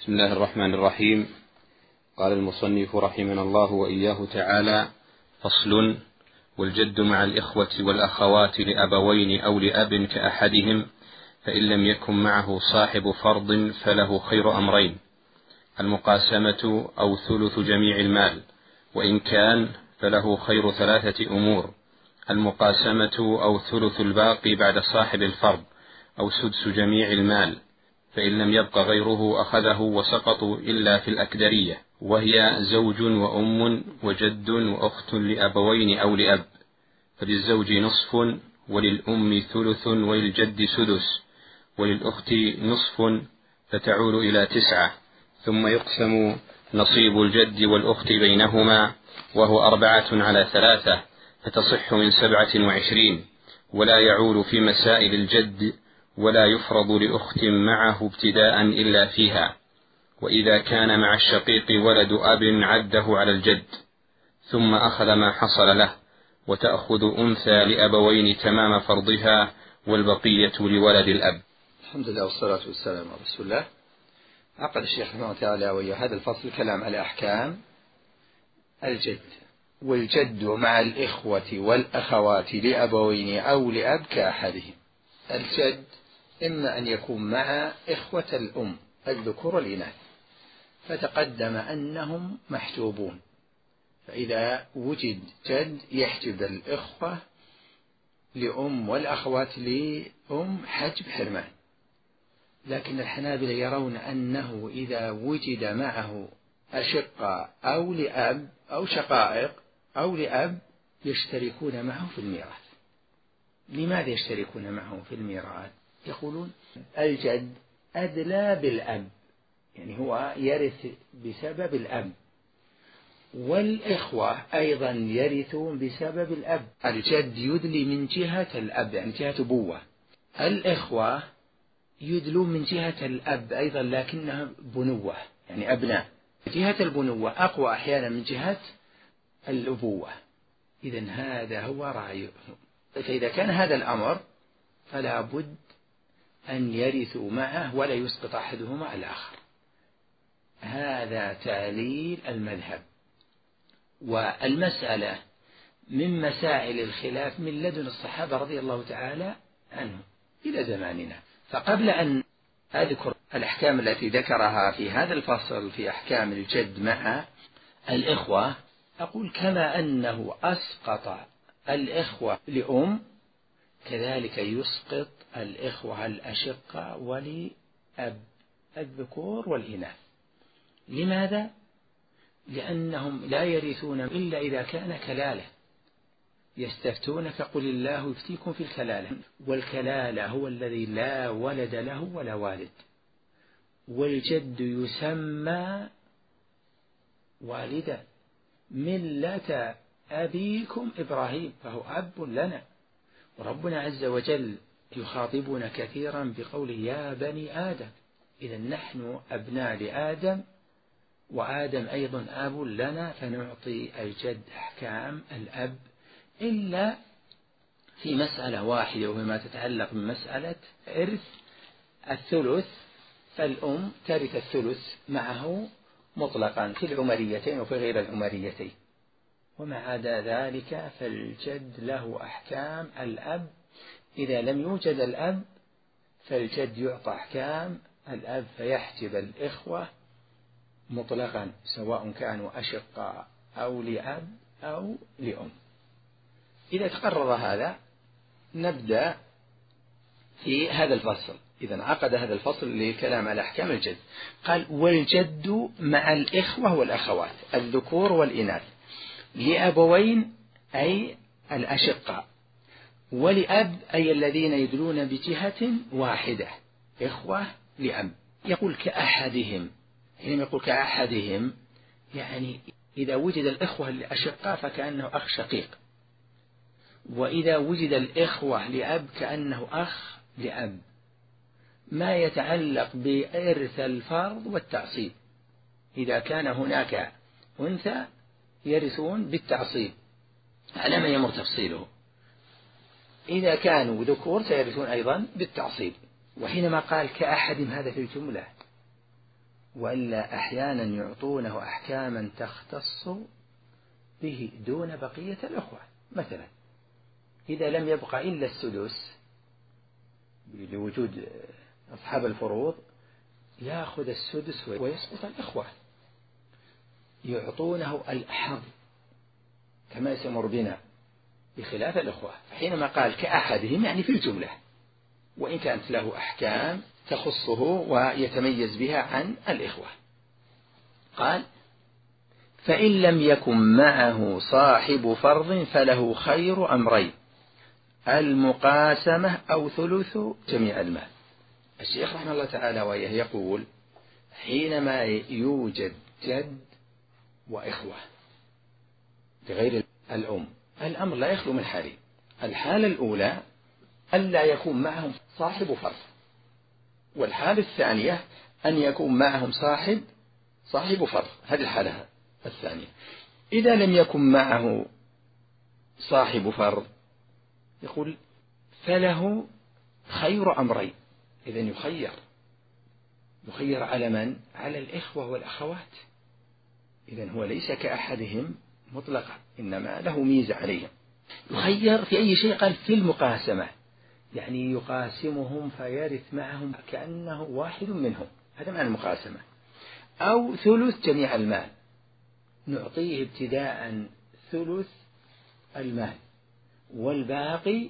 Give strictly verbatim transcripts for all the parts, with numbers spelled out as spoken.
بسم الله الرحمن الرحيم. قال المصنف رحمنا الله وإياه تعالى: فصل: والجد مع الإخوة والأخوات لأبوين أو لأب كأحدهم، فإن لم يكن معه صاحب فرض فله خير أمرين: المقاسمة أو ثلث جميع المال، وإن كان فله خير ثلاثة أمور: المقاسمة أو ثلث الباقي بعد صاحب الفرض، أو سدس جميع المال، فإن لم يبق غيره أخذه وسقطوا إلا في الأكدرية، وهي زوج وأم وجد وأخت لأبوين أو لأب، فللزوج نصف وللأم ثلث وللجد سدس وللأخت نصف، فتعول إلى تسعة، ثم يقسم نصيب الجد والأخت بينهما، وهو أربعة على ثلاثة، فتصح من سبعة وعشرين، ولا يعول في مسائل الجد، ولا يفرض لأخت معه ابتداء إلا فيها. وإذا كان مع الشقيق ولد أب عده على الجد، ثم أخذ ما حصل له، وتأخذ أنثى لأبوين تمام فرضها، والبقية لولد الأب. الحمد لله والصلاة والسلام على رسول الله. عقد الشيخ رحمه الله تعالى ويا هذا الفصل كلام على أحكام الجد. والجد مع الإخوة والأخوات لأبوين أو لأب كأحدهم. الجد إما أن يكون مع إخوة الأم الذكور والإناث، فتقدم أنهم محجوبون، فإذا وجد جد يحجب الإخوة لأم والأخوات لأم حجب حرمان. لكن الحنابلة يرون أنه إذا وجد معه أشقة أو لأب أو شقائق أو لأب يشتركون معه في الميراث. لماذا يشتركون معه في الميراث؟ يقولون الجد أدلى بالأب، يعني هو يرث بسبب الأب، والإخوة أيضا يرثون بسبب الأب. الجد يدلي من جهة الأب، يعني جهة أبوة. الإخوة يدلون من جهة الأب أيضا لكنها بنوة، يعني أبناء. جهة البنوة أقوى أحيانا من جهة الأبوة. إذن هذا هو رأيه. فإذا كان هذا الأمر فلا بد أن يرثوا معه ولا يسقط أحدهما الآخر. هذا تعليل المذهب. والمسألة من مسائل الخلاف من لدن الصحابة رضي الله تعالى عنهم إلى زماننا. فقبل أن أذكر الأحكام التي ذكرها في هذا الفصل في أحكام الجد مع الإخوة، أقول كما أنه أسقط الإخوة لأم، كذلك يسقط الإخوة الأشقة ولأب الذكور والإناث. لماذا؟ لأنهم لا يرثون إلا إذا كان كلالة. يستفتونك قل الله يفتيكم في الكلالة، والكلالة هو الذي لا ولد له ولا والد. والجد يسمى والدا، ملة أبيكم إبراهيم، فهو أب لنا. وربنا عز وجل يخاطبنا كثيرا بقوله يا بني آدم. إذا نحن أبناء لآدم، وآدم أيضا أب لنا، فنعطي الجد أحكام الأب، إلا في مسألة واحدة وهي ما تتعلق بمسألة إرث الثلث، فالأم ترث الثلث معه مطلقا في العمريتين وفي غير العمريتين. وما عدا ذلك فالجد له أحكام الأب. إذا لم يوجد الأب فالجد يعطى أحكام الأب، فيحجب الإخوة مطلقا سواء كانوا أشقاء أو لأب أو لأم. إذا تقرر هذا نبدأ في هذا الفصل. إذا عقد هذا الفصل للكلام على أحكام الجد. قال والجد مع الإخوة والأخوات الذكور والإناث لأبوين أي الأشقاء، ولأب أي الذين يدلون بجهة واحدة، إخوة لأب. يقول كأحدهم. حينما يقول كأحدهم يعني إذا وجد الإخوة الأشقاء فكأنه أخ شقيق، وإذا وجد الإخوة لأب كأنه أخ لأب. ما يتعلق بإرث الفرض والتعصيب، إذا كان هناك أنثى يرثون بالتعصيب على ما يمر تفصيله، إذا كانوا ذكور سيرثون أيضا بالتعصيب. وحينما قال كأحد هذا في الجملة، وإلا أحيانا يعطونه أحكاما تختص به دون بقية الأخوة. مثلا إذا لم يبق إلا السدس لوجود أصحاب الفروض يأخذ السدس ويسقط الإخوة، يعطونه الحظ كما سيمر بنا بخلاف الإخوة. حينما قال كأحدهم يعني في الجملة، وإن كانت له أحكام تخصه ويتميز بها عن الإخوة. قال فإن لم يكن معه صاحب فرض فله خير أمرين: المقاسمة أو ثلث جميع المال. الشيخ رحمه الله تعالى وإياه يقول حينما يوجد جد وإخوة لغير الأم الأمر لا يخلو من حالين. الحالة الأولى ألا يكون معهم صاحب فرض، والحالة الثانية أن يكون معهم صاحب صاحب فرض. هذه الحالة الثانية. إذا لم يكن معه صاحب فرض يقول فله خير أمرين. إذن يخير يخير على من؟ على الإخوة والأخوات. إذن هو ليس كأحدهم مطلقا، إنما له ميزة عليهم. يخير في أي شيء؟ قال في المقاسمة، يعني يقاسمهم فيرث معهم كأنه واحد منهم، هذا معنى المقاسمة. أو ثلث جميع المال، نعطيه ابتداء ثلث المال والباقي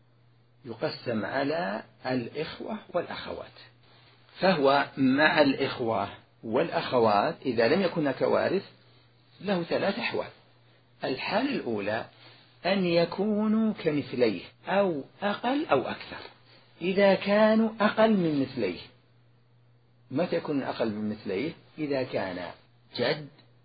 يقسم على الإخوة والأخوات. فهو مع الإخوة والأخوات إذا لم يكن هناك وارث له ثلاث أحوال. الحالة الأولى أن يكونوا كمثليه أو أقل أو أكثر. إذا كانوا أقل من مثليه، متى يكون أقل من مثليه؟ إذا كان جد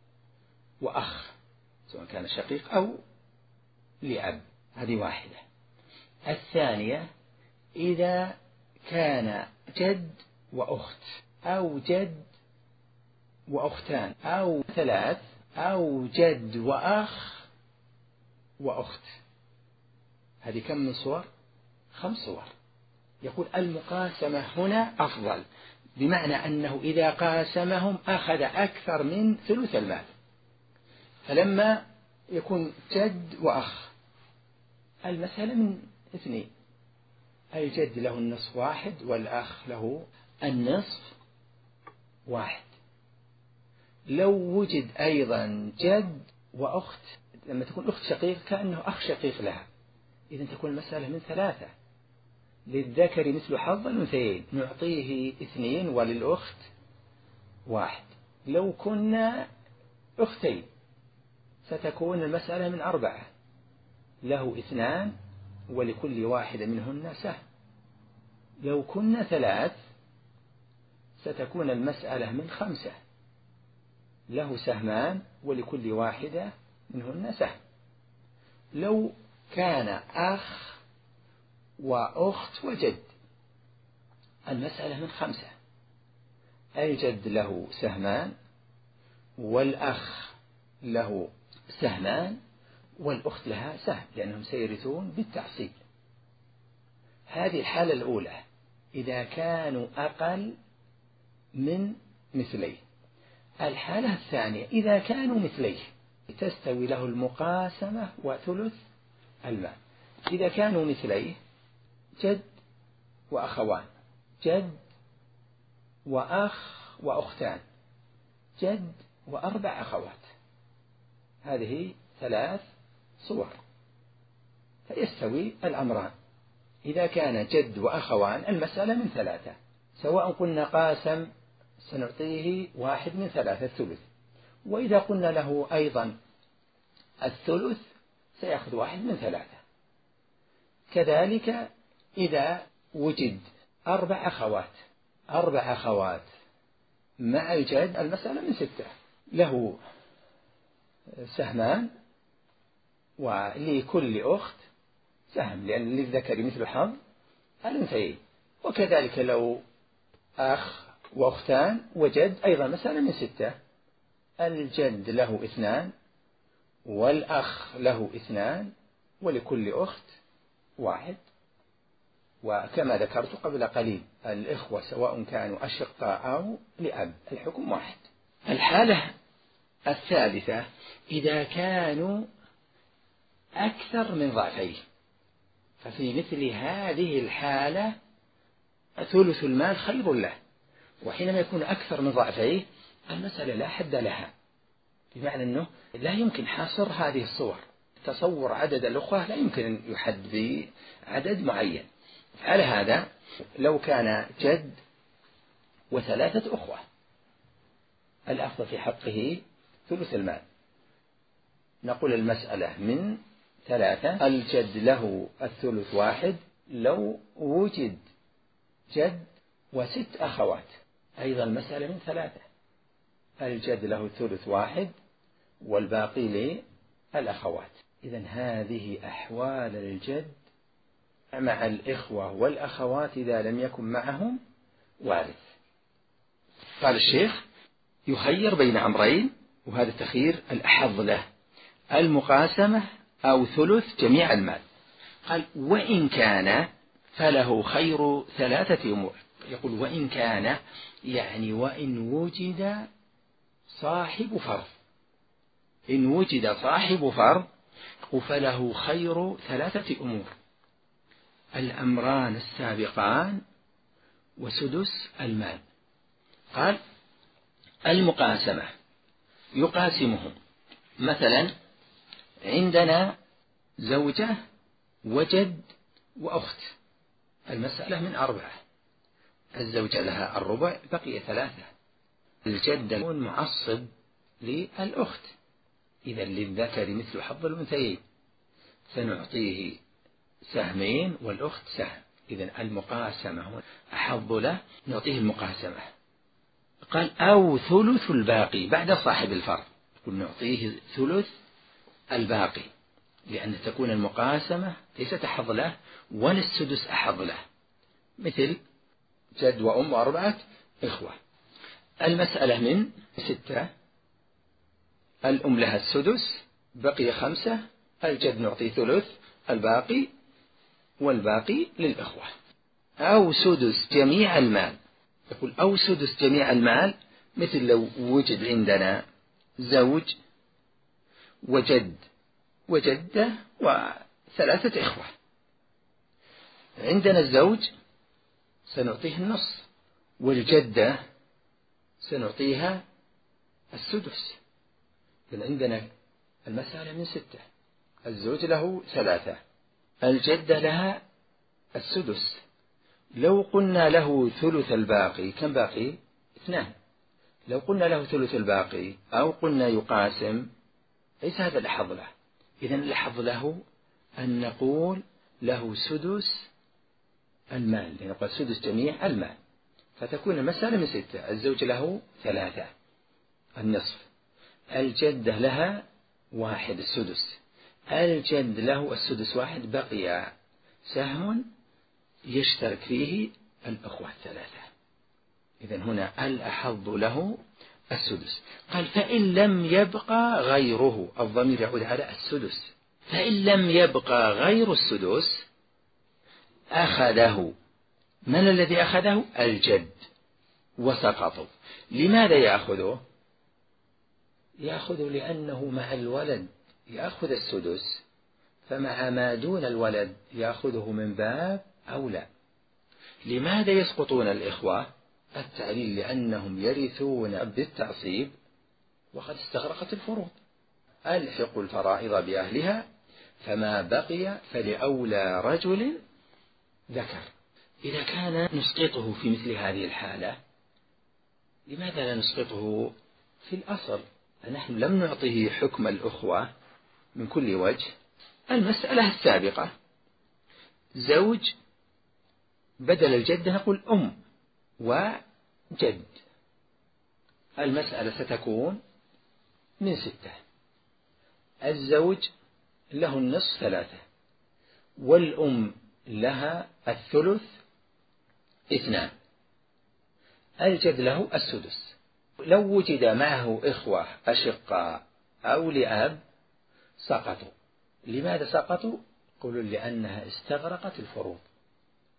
وأخ، سواء كان شقيق أو لأب، هذه واحدة. الثانية إذا كان جد وأخت أو جد وأختان أو ثلاث أو جد وأخ وأخت. هذه كم من صور؟ خمس صور. يقول المقاسمة هنا أفضل، بمعنى أنه إذا قاسمهم أخذ أكثر من ثلث المال. فلما يكون جد وأخ المسألة من اثنين، الجد له النصف واحد والأخ له النصف واحد. لو وجد أيضا جد وأخت، لما تكون أخت شقيق كأنه أخ شقيق لها، إذن تكون المسألة من ثلاثة، للذكر مثل حظ الأنثيين، نعطيه اثنين وللأخت واحد. لو كنا أختين ستكون المسألة من أربعة، له اثنان ولكل واحدة منهن سهم. لو كنا ثلاث ستكون المسألة من خمسة، له سهمان ولكل واحدة منهن سهم. لو كان أخ وأخت وجد المسألة من خمسة، الجد له سهمان والأخ له سهمان والأخت لها سهم، لأنهم سيرثون بالتعصيب. هذه الحالة الأولى إذا كانوا أقل من مثليه. الحالة الثانية إذا كانوا مثليه تستوي له المقاسمة وثلث المال. إذا كانوا مثليه جد وأخوان، جد وأخ وأختان، جد وأربع أخوات، هذه ثلاث صور، فيستوي الأمران. إذا كان جد وأخوان المسألة من ثلاثة، سواء قلنا قاسم سنعطيه واحد من ثلاثة الثلث، وإذا قلنا له أيضا الثلث سيأخذ واحد من ثلاثة. كذلك إذا وجد أربع أخوات أربع أخوات مع الجد المسألة من ستة، له سهمان ولكل أخت سهم، لأن للذكر مثل حظ الأنثيين. وكذلك لو أخ وأختان وجد أيضا مسألة من ستة، الجد له اثنان والأخ له اثنان ولكل أخت واحد وكما ذكرت قبل قليل الإخوة سواء كانوا أشقاء أو لأب الحكم واحد. الحالة الثالثة إذا كانوا أكثر من ضعفين، ففي مثل هذه الحالة ثلث المال خير له. وحينما يكون أكثر من ضعفيه المسألة لا حد لها، بمعنى أنه لا يمكن حصر هذه الصور. تصور عدد الأخوة لا يمكن أن يحد بعدد معين. على هذا لو كان جد وثلاثة أخوة الأفضل في حقه ثلث المال. نقول المسألة من ثلاثة، الجد له الثلث واحد. لو وجد جد وست أخوات أيضا المسألة من ثلاثة، الجد له الثلث واحد والباقي للأخوات. إذن هذه أحوال الجد مع الإخوة والأخوات إذا لم يكن معهم وارث. قال الشيخ يخير بين أمرين، وهذا التخيير الأحظ له، المقاسمة أو ثلث جميع المال. قال وإن كان فله خير ثلاثة أمور. يقول وإن كان يعني وإن وجد صاحب فرض، إن وجد صاحب فرض فله خير ثلاثة أمور: الأمران السابقان وسدس المال. قال المقاسمة يقاسمهم، مثلا عندنا زوجة وجد وأخت، المسألة من أربعة، الزوجة لها الربع بقي ثلاثة، الجد يكون معصب للأخت، إذا للذكر مثل حظ الأنثيين، سنعطيه سهمين والأخت سهم، إذا المقاسمة أحظ له نعطيه المقاسمة. قال أو ثلث الباقي بعد صاحب الفرض، يقول نعطيه ثلث الباقي، لأن تكون المقاسمة ليست أحظ له ولا السدس أحظ له، مثل جد وأم وأربعة إخوة. المسألة من ستة، الأم لها السدس بقي خمسة، الجد نعطي ثلث الباقي والباقي للإخوة. أو سدس جميع المال، يقول أو سدس جميع المال، مثل لو وجد عندنا زوج وجد وجدة وثلاثة إخوة، عندنا الزوج سنعطيه النصف والجدة سنعطيها السدس، إذن عندنا المسألة من ستة، الزوج له ثلاثة، الجدة لها السدس. لو قلنا له ثلث الباقي كم باقي؟ اثنان. لو قلنا له ثلث الباقي أو قلنا يقاسم ليس هذا الأحظ له، إذن الأحظ له أن نقول له سدس المال، لنقول سدس جميع المال، فتكون المسألة من ستة، الزوج له ثلاثة النصف، الجدة لها واحد السدس، الجد له السدس واحد، بقي سهم يشترك فيه الأخوة الثلاثة، إذن هنا الأحظ له السدس. قال فإن لم يبقى غيره، الضمير يعود على السدس، فإن لم يبقى غير السدس أخذه. من الذي أخذه؟ الجد، وسقطوا. لماذا يأخذه؟ يأخذ لأنه مع الولد يأخذ السدس، فمع ما دون الولد يأخذه من باب أولى. لماذا يسقطون الإخوة؟ التعليل لأنهم يرثون بالتعصيب وقد استغرقت الفروض. ألحقوا الفرائض بأهلها فما بقي فلأولى رجل ذكر. إذا كان نسقطه في مثل هذه الحالة، لماذا لا نسقطه في الأصل؟ نحن لم نعطيه حكم الأخوة من كل وجه. المسألة السابقة زوج بدل الجد نقول أم وجد، المسألة ستكون من ستة، الزوج له النصف ثلاثة، والأم لها الثلث اثنان، الجد له السدس. لو وجد معه إخوة أشقاء أو لأب سقطوا. لماذا سقطوا؟ قولوا لأنها استغرقت الفروض،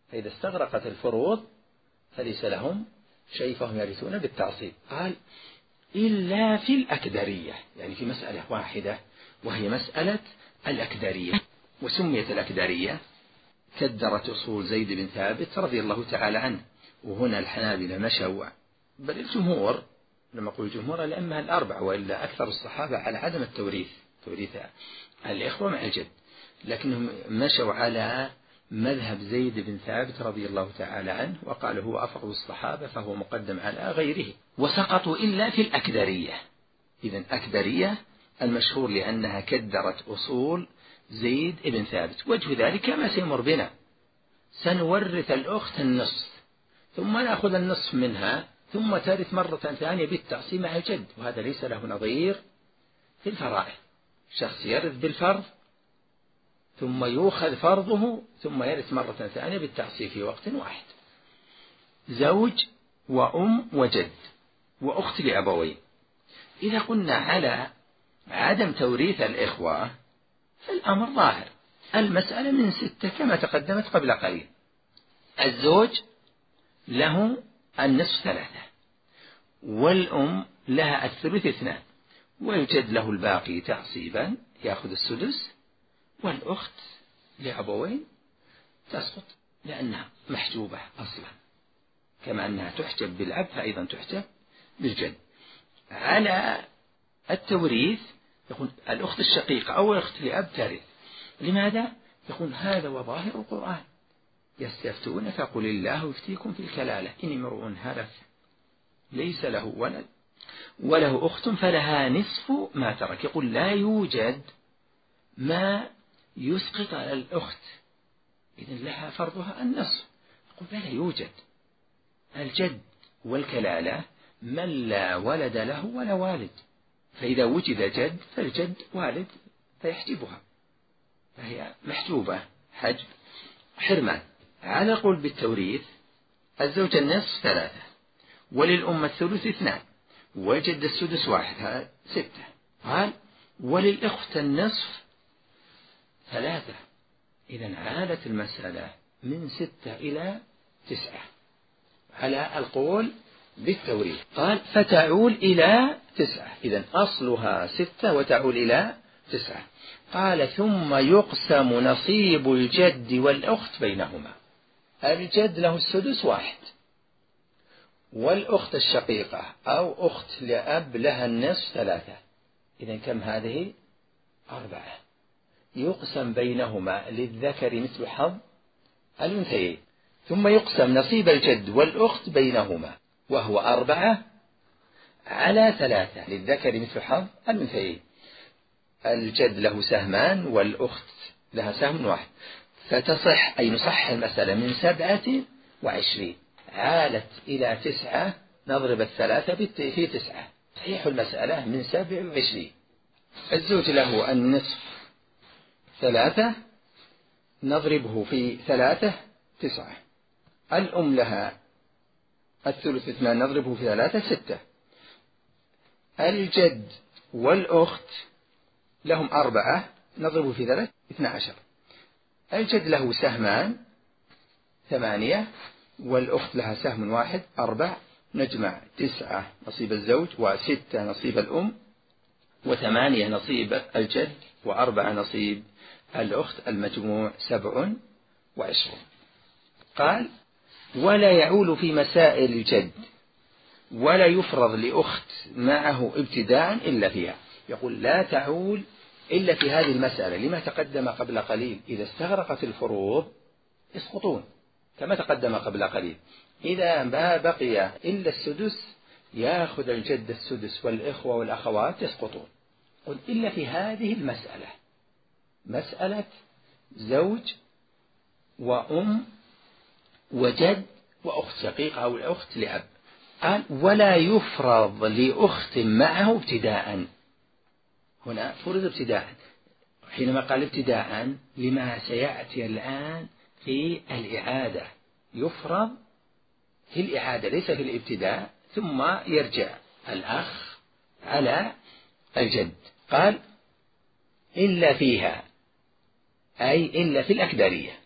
فإذا استغرقت الفروض فليس لهم شيء فهم يرثون بالتعصيب. قال إلا في الأكدرية، يعني في مسألة واحدة وهي مسألة الأكدرية. وسميت الأكدرية كدرت أصول زيد بن ثابت رضي الله تعالى عنه. وهنا الحنابلة مشوا، بل الجمهور، لما أقول الجمهور الأئمة الأربعة وإلا أكثر الصحابة، على عدم التوريث، توريث الإخوة مع الجد، لكنهم مشوا على مذهب زيد بن ثابت رضي الله تعالى عنه، وقال هو أفضل الصحابة فهو مقدم على غيره. وسقطوا إلا في الأكدرية. إذن أكدرية المشهور لأنها كدرت أصول زيد بن ثابت. وجه ذلك ما سيمر بنا، سنورث الأخت النصف ثم نأخذ النصف منها ثم ترث مرة ثانية بالتعصيب مع الجد، وهذا ليس له نظير في الفرائض. شخص يرث بالفرض ثم يؤخذ فرضه ثم يرث مرة ثانية بالتعصيب في وقت واحد. زوج وأم وجد وأخت لأبوين. إذا قلنا على عدم توريث الإخوة فالأمر ظاهر، المسألة من ستة كما تقدمت قبل قليل. الزوج له النصف ثلاثة، والأم لها الثلث اثنان، والجد له الباقي تعصيبا يأخذ السدس، والأخت لأبوين تسقط لأنها محجوبة أصلا، كما أنها تحجب بالأب فأيضا تحجب بالجد. على التوريث يقول الأخت الشقيقة أو الأخت لأب ترث. لماذا؟ يقول هذا وظاهر القرآن يستفتون فقل الله يفتيكم في الكلالة إن امرؤ هلك ليس له ولد وله أخت فلها نصف ما ترك. يقول لا يوجد ما يسقط على الأخت، إذن لها فرضها النصف. يقول لا يوجد. الجد والكلالة من لا ولد له ولا والد، فإذا وجد جد فالجد والد فيحجبها، فهي محجوبة حجب حرمان. على قول بالتوريث الزوج النصف ثلاثة، وللأم الثلث اثنان، وجد السدس واحد، هذا ستة. قال وللأخت النصف ثلاثة. إذن عادت المسألة من ستة إلى تسعة على القول بالتوريث. قال فتعول إلى تسعة، إذن أصلها ستة وتعول إلى تسعة. قال ثم يقسم نصيب الجد والأخت بينهما. الجد له السدس واحد، والأخت الشقيقة أو أخت لأب لها النصف ثلاثة، إذن كم هذه؟ أربعة. يقسم بينهما للذكر مثل حظ الأنثيين. ثم يقسم نصيب الجد والأخت بينهما وهو أربعة على ثلاثة للذكر مثل حظ الأنثيين. الجد له سهمان والأخت لها سهم واحد، فتصح أي نصح المسألة من سبعة وعشرين عالت إلى تسعة، نضرب الثلاثة في تسعة، صحيح المسألة من سبع وعشرين. الزوج له النصف ثلاثة، نضربه في ثلاثة تسعة. الأم لها الثلث اثنان، نضربه في ثلاثة ستة. الجد والأخت لهم أربعة، نضربه في ثلاثة اثنى عشر. الجد له سهمان ثمانية، والأخت لها سهم واحد أربع، نجمع تسعة نصيب الزوج وستة نصيب الأم وثمانية نصيب الجد وأربعة نصيب الأخت، المجموع سبع وعشرون. قال ولا يعول في مسائل الجد ولا يفرض لأخت معه ابتداء إلا فيها. يقول لا تعول إلا في هذه المسألة لما تقدم قبل قليل. إذا استغرقت الفروض يسقطون كما تقدم قبل قليل. إذا ما بقي إلا السدس يأخذ الجد السدس والإخوة والأخوات يسقطون. قل إلا في هذه المسألة، مسألة زوج وأم وجد وأخت شقيقة أو الأخت لأب. قال ولا يفرض لأخت معه ابتداء. هنا فرض ابتداء. حينما قال ابتداء لما سيأتي الآن في الإعادة، يفرض في الإعادة ليس في الابتداء، ثم يرجع الأخ على الجد. قال إلا فيها أي إلا في الأكدرية.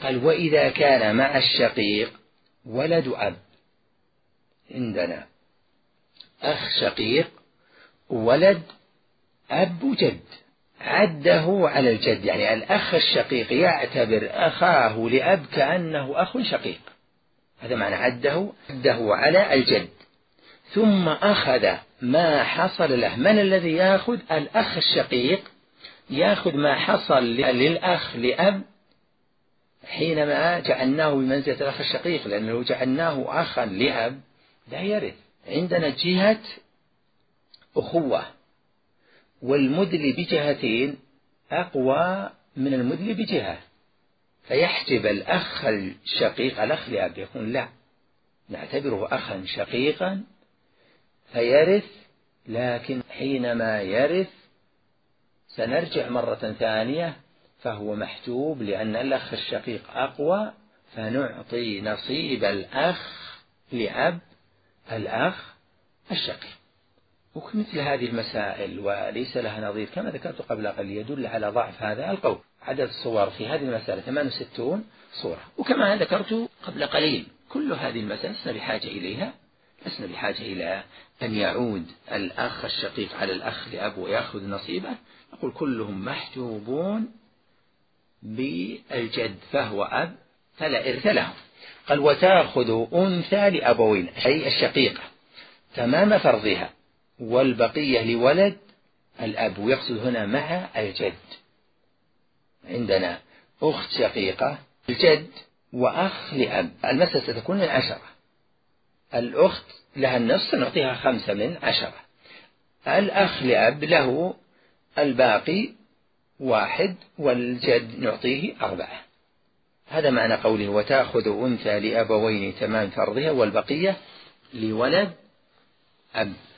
قال وإذا كان مع الشقيق ولد أب، عندنا أخ شقيق ولد أب جد، عده على الجد، يعني الأخ الشقيق يعتبر أخاه لأب كأنه أخ شقيق، هذا معنى عده عده على الجد. ثم أخذ ما حصل له، من الذي يأخذ؟ الأخ الشقيق يأخذ ما حصل للأخ لأب حينما جعلناه بمنزلة الأخ الشقيق، لأنه لو جعلناه أخا لأب لا يرث. عندنا جهة أخوة، والمدل بجهتين أقوى من المدل بجهة، فيحجب الأخ الشقيق الأخ لأب، يقول لا نعتبره أخا شقيقا فيرث، لكن حينما يرث سنرجع مرة ثانية فهو محجوب، لأن الأخ الشقيق أقوى، فنعطي نصيب الأخ لأب الأخ الشقيق. وكمثل هذه المسائل وليس لها نظير كما ذكرت قبل قليل يدل على ضعف هذا القول. عدد الصور في هذه المسألة ثمانية وستين صورة، وكما ذكرت قبل قليل كل هذه المسائل لسنا بحاجة إليها، لسنا بحاجة إلى أن يعود الأخ الشقيق على الأخ لأب ويأخذ نصيبه، نقول كلهم محجوبون بالجد فهو أب فلا إرث له. قال وتأخذ أنثى لأبوين، أي الشقيقة تمام فرضها، والبقية لولد الأب، ويقصد هنا مع الجد. عندنا أخت شقيقة الجد وأخ لأب، المسألة ستكون من عشرة، الأخت لها النصف نعطيها خمسة من عشرة، الأخ لأب له الباقي واحد، والجد نعطيه أربعة. هذا معنى قوله وتأخذ أنثى لأبوين تمام فرضها والبقية لولد أب.